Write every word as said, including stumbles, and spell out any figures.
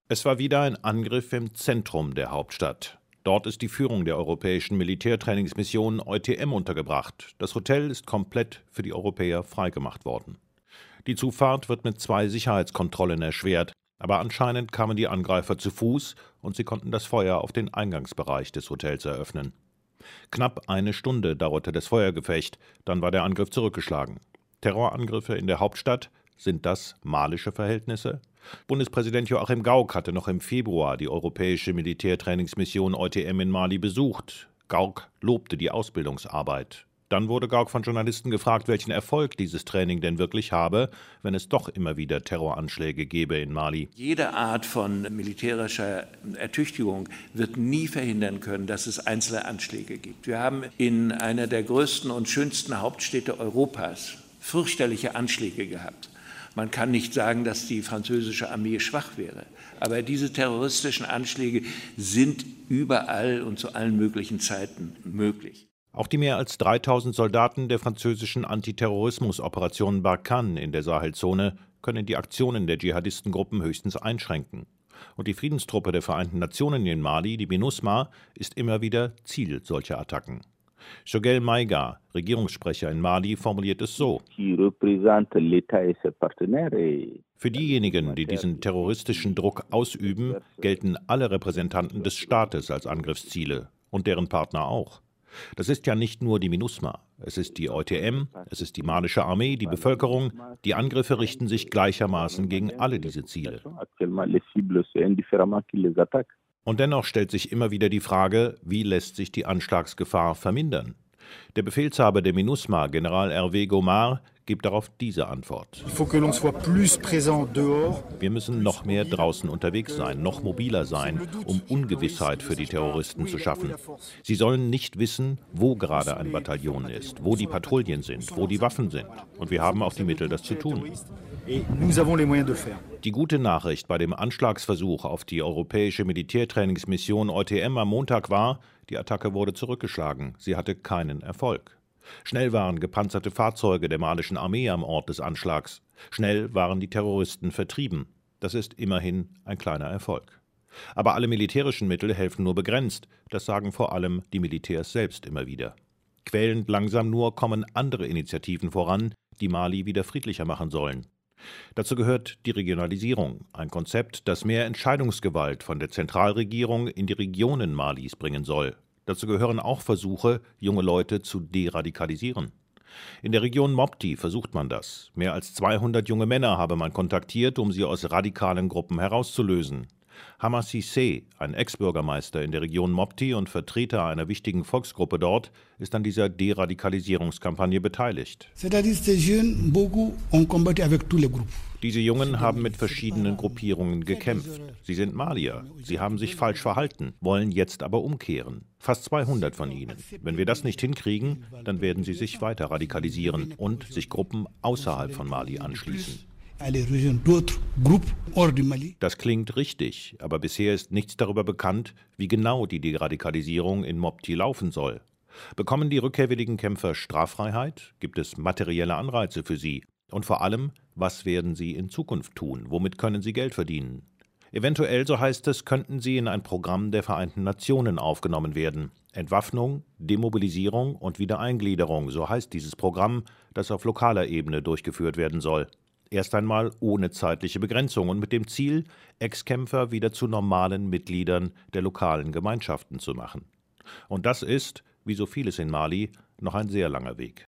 Es war wieder ein Angriff im Zentrum der Hauptstadt. Dort ist die Führung der europäischen Militärtrainingsmission E U T M untergebracht. Das Hotel ist komplett für die Europäer freigemacht worden. Die Zufahrt wird mit zwei Sicherheitskontrollen erschwert, aber anscheinend kamen die Angreifer zu Fuß und sie konnten das Feuer auf den Eingangsbereich des Hotels eröffnen. Knapp eine Stunde dauerte das Feuergefecht, dann war der Angriff zurückgeschlagen. Terrorangriffe in der Hauptstadt, sind das malische Verhältnisse? Bundespräsident Joachim Gauck hatte noch im Februar die europäische Militärtrainingsmission E U T M in Mali besucht. Gauck lobte die Ausbildungsarbeit. Dann wurde Gauck von Journalisten gefragt, welchen Erfolg dieses Training denn wirklich habe, wenn es doch immer wieder Terroranschläge gebe in Mali. Jede Art von militärischer Ertüchtigung wird nie verhindern können, dass es einzelne Anschläge gibt. Wir haben in einer der größten und schönsten Hauptstädte Europas fürchterliche Anschläge gehabt. Man kann nicht sagen, dass die französische Armee schwach wäre. Aber diese terroristischen Anschläge sind überall und zu allen möglichen Zeiten möglich. Auch die mehr als dreitausend Soldaten der französischen Antiterrorismusoperation Barkhane in der Sahelzone können die Aktionen der Dschihadistengruppen höchstens einschränken. Und die Friedenstruppe der Vereinten Nationen in Mali, die MINUSMA, ist immer wieder Ziel solcher Attacken. Choguel Maïga, Regierungssprecher in Mali, formuliert es so: Für diejenigen, die diesen terroristischen Druck ausüben, gelten alle Repräsentanten des Staates als Angriffsziele und deren Partner auch. Das ist ja nicht nur die MINUSMA, es ist die E U T M, es ist die malische Armee, die Bevölkerung. Die Angriffe richten sich gleichermaßen gegen alle diese Ziele. Und dennoch stellt sich immer wieder die Frage, wie lässt sich die Anschlagsgefahr vermindern? Der Befehlshaber der MINUSMA, General Hervé Gomard, gibt darauf diese Antwort. Wir müssen noch mehr draußen unterwegs sein, noch mobiler sein, um Ungewissheit für die Terroristen zu schaffen. Sie sollen nicht wissen, wo gerade ein Bataillon ist, wo die Patrouillen sind, wo die Waffen sind. Und wir haben auch die Mittel, das zu tun. Die gute Nachricht bei dem Anschlagsversuch auf die europäische Militärtrainingsmission E U T M am Montag war, die Attacke wurde zurückgeschlagen. Sie hatte keinen Erfolg. Schnell waren gepanzerte Fahrzeuge der malischen Armee am Ort des Anschlags. Schnell waren die Terroristen vertrieben. Das ist immerhin ein kleiner Erfolg. Aber alle militärischen Mittel helfen nur begrenzt. Das sagen vor allem die Militärs selbst immer wieder. Quälend langsam nur kommen andere Initiativen voran, die Mali wieder friedlicher machen sollen. Dazu gehört die Regionalisierung, ein Konzept, das mehr Entscheidungsgewalt von der Zentralregierung in die Regionen Malis bringen soll. Dazu gehören auch Versuche, junge Leute zu deradikalisieren. In der Region Mopti versucht man das. Mehr als zweihundert junge Männer habe man kontaktiert, um sie aus radikalen Gruppen herauszulösen. Hama Cissé, ein Ex-Bürgermeister in der Region Mopti und Vertreter einer wichtigen Volksgruppe dort, ist an dieser Deradikalisierungskampagne beteiligt. Diese Jungen haben mit verschiedenen Gruppierungen gekämpft. Sie sind Malier, sie haben sich falsch verhalten, wollen jetzt aber umkehren. Fast zweihundert von ihnen. Wenn wir das nicht hinkriegen, dann werden sie sich weiter radikalisieren und sich Gruppen außerhalb von Mali anschließen. Das klingt richtig, aber bisher ist nichts darüber bekannt, wie genau die Deradikalisierung in Mopti laufen soll. Bekommen die rückkehrwilligen Kämpfer Straffreiheit? Gibt es materielle Anreize für sie? Und vor allem, was werden sie in Zukunft tun? Womit können sie Geld verdienen? Eventuell, so heißt es, könnten sie in ein Programm der Vereinten Nationen aufgenommen werden. Entwaffnung, Demobilisierung und Wiedereingliederung, so heißt dieses Programm, das auf lokaler Ebene durchgeführt werden soll. Erst einmal ohne zeitliche Begrenzung und mit dem Ziel, Ex-Kämpfer wieder zu normalen Mitgliedern der lokalen Gemeinschaften zu machen. Und das ist, wie so vieles in Mali, noch ein sehr langer Weg.